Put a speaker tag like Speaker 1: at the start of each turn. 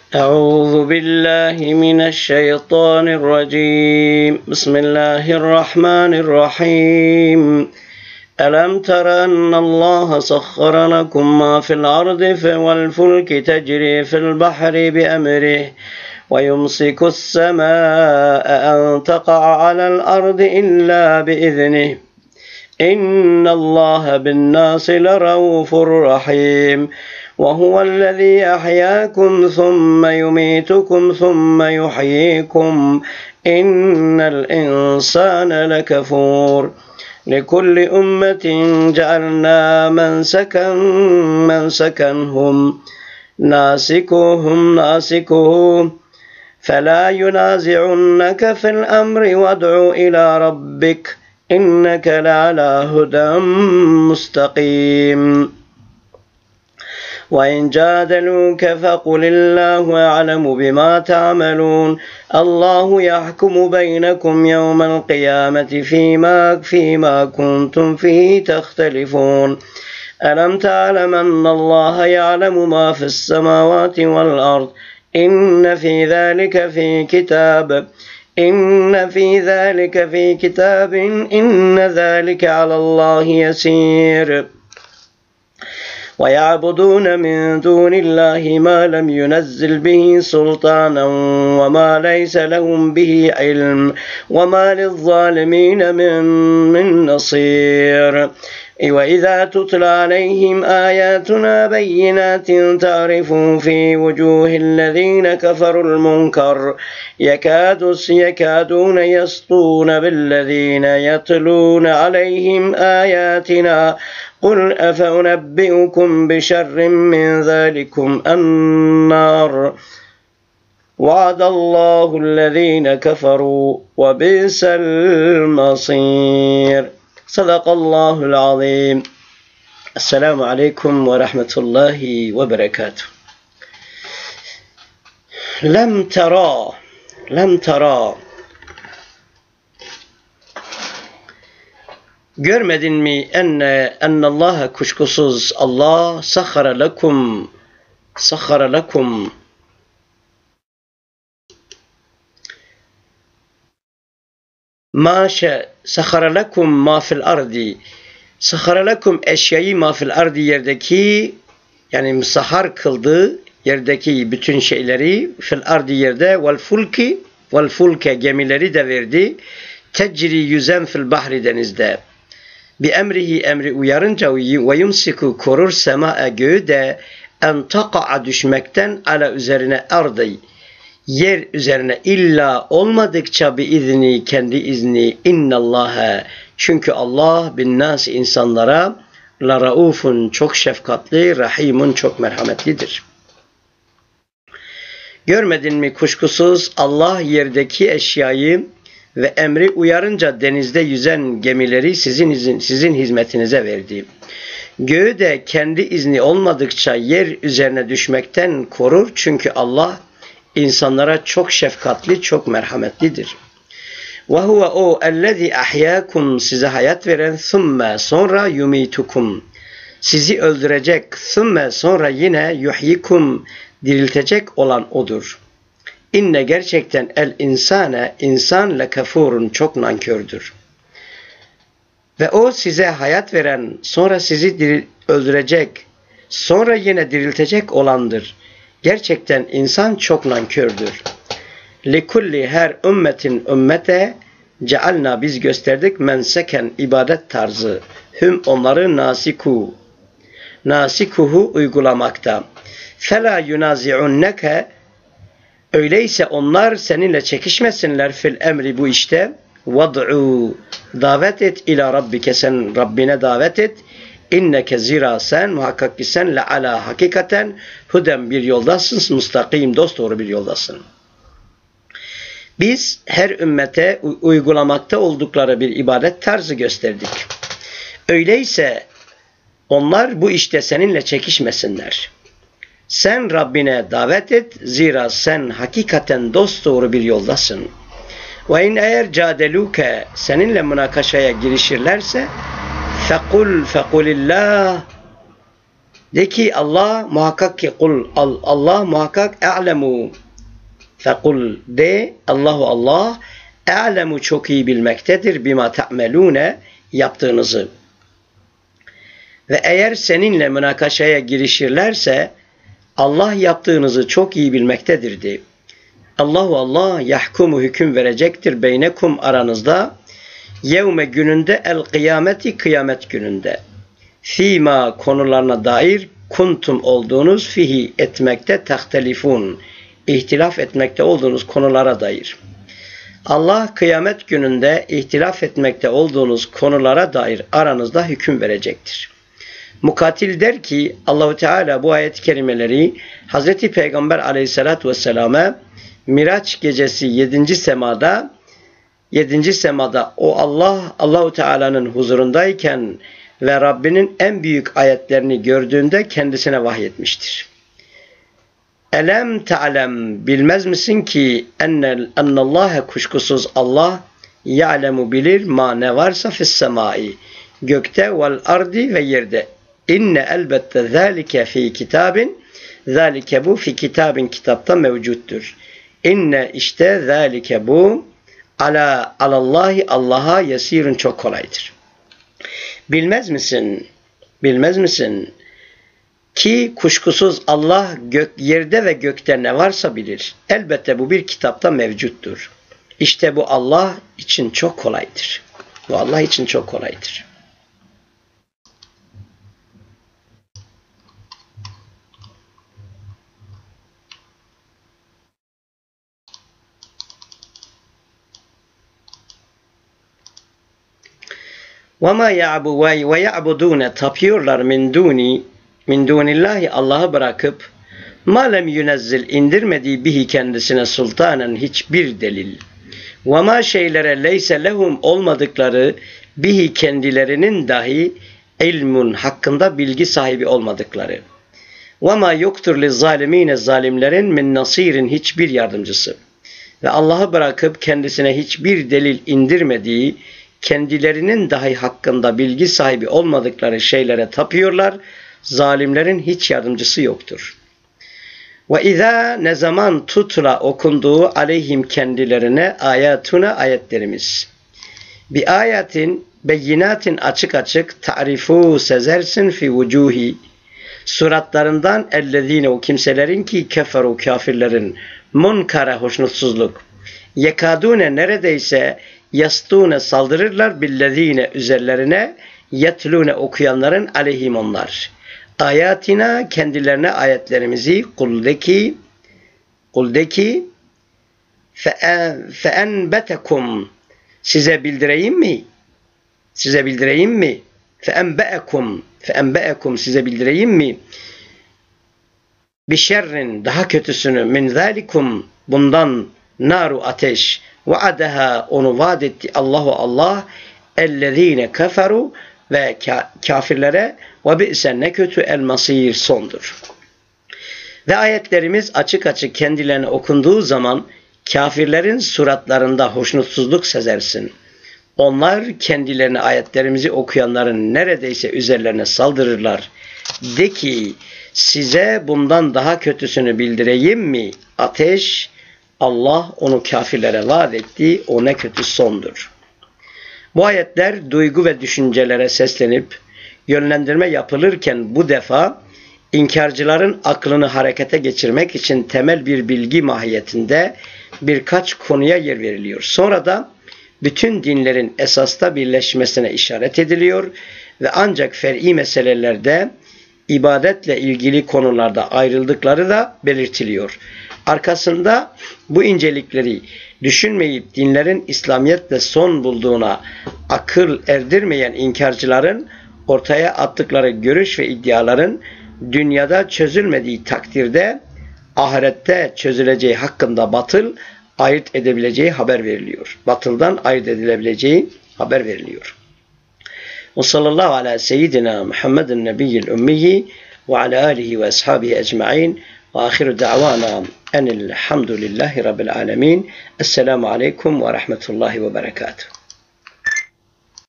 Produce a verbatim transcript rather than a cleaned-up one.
Speaker 1: أعوذ بالله من الشيطان الرجيم بسم الله الرحمن الرحيم ألم تر أن الله سخر لكم ما في الأرض والفلك تجري في البحر بأمره ويمسك السماء أن تقع على الأرض إلا بإذنه إن الله بالناس لرؤوف رحيم وهو الذي أحياكم ثم يميتكم ثم يحييكم إن الإنسان لكفور لكل أمة جعلنا منسكا منسكنهم ناسكهم ناسكهم فلا ينازعنك في الأمر وادع إلى ربك إنك لعلى هدى مستقيم وإن جادلوك فقل الله أعلم بما تعملون الله يحكم بينكم يوم القيامة فيما فيما كنتم فيه تختلفون ألم تعلم أن الله يعلم ما في السماوات والأرض إن في ذلك في كتاب إن في ذلك في كتاب إن ذلك على الله يسير ويعبدون من دون الله ما لم ينزل به سلطانا وما ليس لهم به علم وما للظالمين من, من نصير وإذا تتلى عليهم آياتنا بينات تعرف في وجوه الذين كفروا المنكر يكاد يكادون يسطون بالذين يتلون عليهم آياتنا قل أفأنبئكم بشر من ذلكم النار وعد الله الذين كفروا وبئس المصير صدق الله العظيم. Esselamu Aleyküm ve Rahmetullahi ve Berekatuhu. Lem tera, lem tera. Görmedin mi enne ennallaha kuşkusuz Allah sahhara lekum sahhara lekum maşe sahhara lekum ma fil ardi sahhara lekum eşyayı ma fil ardi yerdeki yani musahhar kıldı yerdeki bütün şeyleri fil ardi yerde vel fulki vel fulke gemileri de verdi tecri yüzen fil bahri denizde bi emrihi emri uyarınca ve yumsiku korur sema'a göğü de en taqa'a düşmekten ala üzerine ardı yer üzerine illa olmadıkça bi izni kendi izni innallaha çünkü Allah bin nas insanlara la raufun çok şefkatli rahimun çok merhametlidir. Görmedin mi kuşkusuz Allah yerdeki eşyayı ve emri uyarınca denizde yüzen gemileri sizin izin, sizin hizmetinize verdi. Göğü de kendi izni olmadıkça yer üzerine düşmekten korur çünkü Allah insanlara çok şefkatli, çok merhametlidir. Ve huve o ellezî ahyâkum size hayat veren thumme sonra yumitukum sizi öldürecek thumme sonra yine yuhyikum diriltecek olan odur. İnne gerçekten el insane insan le kafurun çok nankördür. Ve o size hayat veren sonra sizi diril, öldürecek sonra yine diriltecek olandır. Gerçekten insan çok nankördür. Likulli her ümmetin ümmete cealna biz gösterdik menseken ibadet tarzı. Hüm onları nasiku. Nasikuhu uygulamakta. Fela yunazi'unneke öyleyse onlar seninle çekişmesinler fil emri bu işte. Vad'u davet et ila rabbike sen Rabbine davet et. İnneke zira sen muhakkak ki sen le ala hakikaten huden bir yoldasın mustakim dosdoğru bir yoldasın. Biz her ümmete uygulamakta oldukları bir ibadet tarzı gösterdik. Öyleyse onlar bu işte seninle çekişmesinler. Sen Rabbine davet et zira sen hakikaten dosdoğru bir yoldasın. Ve in eğer cadeluke seninle münakaşaya girişirlerse fekul fekulillah De ki Allah muhakkak ki kul Allah muhakkak a'lemu fekul de Allahu Allah a'lemu çok iyi bilmektedir bima ta'melune yaptığınızı. Ve eğer seninle münakaşaya girişirlerse Allah yaptığınızı çok iyi bilmektedir de. Allahu Allah yahkumu hüküm verecektir beynekum aranızda yevme gününde el kıyameti kıyamet gününde. Fîmâ konularına dair kuntum olduğunuz fihi etmekte tehtelifun ihtilaf etmekte olduğunuz konulara dair. Allah kıyamet gününde ihtilaf etmekte olduğunuz konulara dair aranızda hüküm verecektir. Mukatil der ki Allahu Teala bu ayet-i kerimeleri Hazreti Peygamber Aleyhisselatü Vesselam'a Miraç gecesi yedinci semada yedinci semada o Allah Allahu Teala'nın huzurundayken ve Rabbinin en büyük ayetlerini gördüğünde kendisine vahyetmiştir. Elem ta'lem bilmez misin ki ennel ennallâhe kuşkusuz Allah ya'lemu bilir ma ne varsa fis semai gökte vel ardi ve yerde. İnne elbette zâlike fi kitabin zâlike bu fi kitabin kitapta mevcuttur. İnne işte zâlike bu ala alallahi Allah'a yesirun çok kolaydır. Bilmez misin? Bilmez misin? Ki kuşkusuz Allah gök, yerde ve gökte ne varsa bilir. Elbette bu bir kitapta mevcuttur. İşte bu Allah için çok kolaydır. Bu Allah için çok kolaydır. وَمَا يَعْبُ وَيَعْبُدُونَ tapıyorlar min duni min dunillahi Allah'ı bırakıp ma lem yunezzil indirmediği bihi kendisine sultanen hiçbir delil. وَمَا şeylere leyse lehum olmadıkları bihi kendilerinin dahi ilmun hakkında bilgi sahibi olmadıkları. وَمَا yoktur lizzalimine zalimlerin min nasirin hiçbir yardımcısı. Ve Allah'ı bırakıp kendisine hiçbir delil indirmediği kendilerinin dahi hakkında bilgi sahibi olmadıkları şeylere tapıyorlar. Zalimlerin hiç yardımcısı yoktur. Ve izâ ne zaman tutla okunduğu aleyhim kendilerine ayatuna ayetlerimiz. Bir ayetin beyinatin açık açık ta'rifu sezersin fi vucuhi suratlarından ellezine o kimselerin ki keferu kafirlerin munkara hoşnutsuzluk yekadune neredeyse yastune saldırırlar billezine üzerlerine yetlune okuyanların aleyhim onlar. Ayatina kendilerine ayetlerimizi kuldeki kuldeki feenbetekum size bildireyim mi? Size bildireyim mi? Feenbeekum feenbeekum size bildireyim mi? Bir şerrin daha kötüsünü min zalikum bundan naru ateş vaadaha onu vaad etti Allahu Allah ellezine keferu ve kafirlere ve bi'sen ne kötü el masir sondur. Ve ayetlerimiz açık açık kendilerine okunduğu zaman kafirlerin suratlarında hoşnutsuzluk sezersin. Onlar kendilerine ayetlerimizi okuyanların neredeyse üzerlerine saldırırlar. De ki size bundan daha kötüsünü bildireyim mi? Ateş Allah onu kafirlere vaat etti. O ne kötü sondur. Bu ayetler duygu ve düşüncelere seslenip yönlendirme yapılırken bu defa inkarcıların aklını harekete geçirmek için temel bir bilgi mahiyetinde birkaç konuya yer veriliyor. Sonra da bütün dinlerin esasta birleşmesine işaret ediliyor ve ancak fer'i meselelerde ibadetle ilgili konularda ayrıldıkları da belirtiliyor. Arkasında bu incelikleri düşünmeyip dinlerin İslamiyetle son bulduğuna akıl erdirmeyen inkarcıların ortaya attıkları görüş ve iddiaların dünyada çözülmediği takdirde ahirette çözüleceği hakkında batıl ayırt edebileceği haber veriliyor. Batıldan ayırt edilebileceği haber veriliyor. Ve sallallahu ala seyyidina Muhammedin nebiyyil ümmiyi ve ala alihi ve ashabihi ecma'in ve ahiru da'vana enilhamdülillahi rabbil alemin. Esselamu aleyküm ve rahmetullahi ve berekatuhu.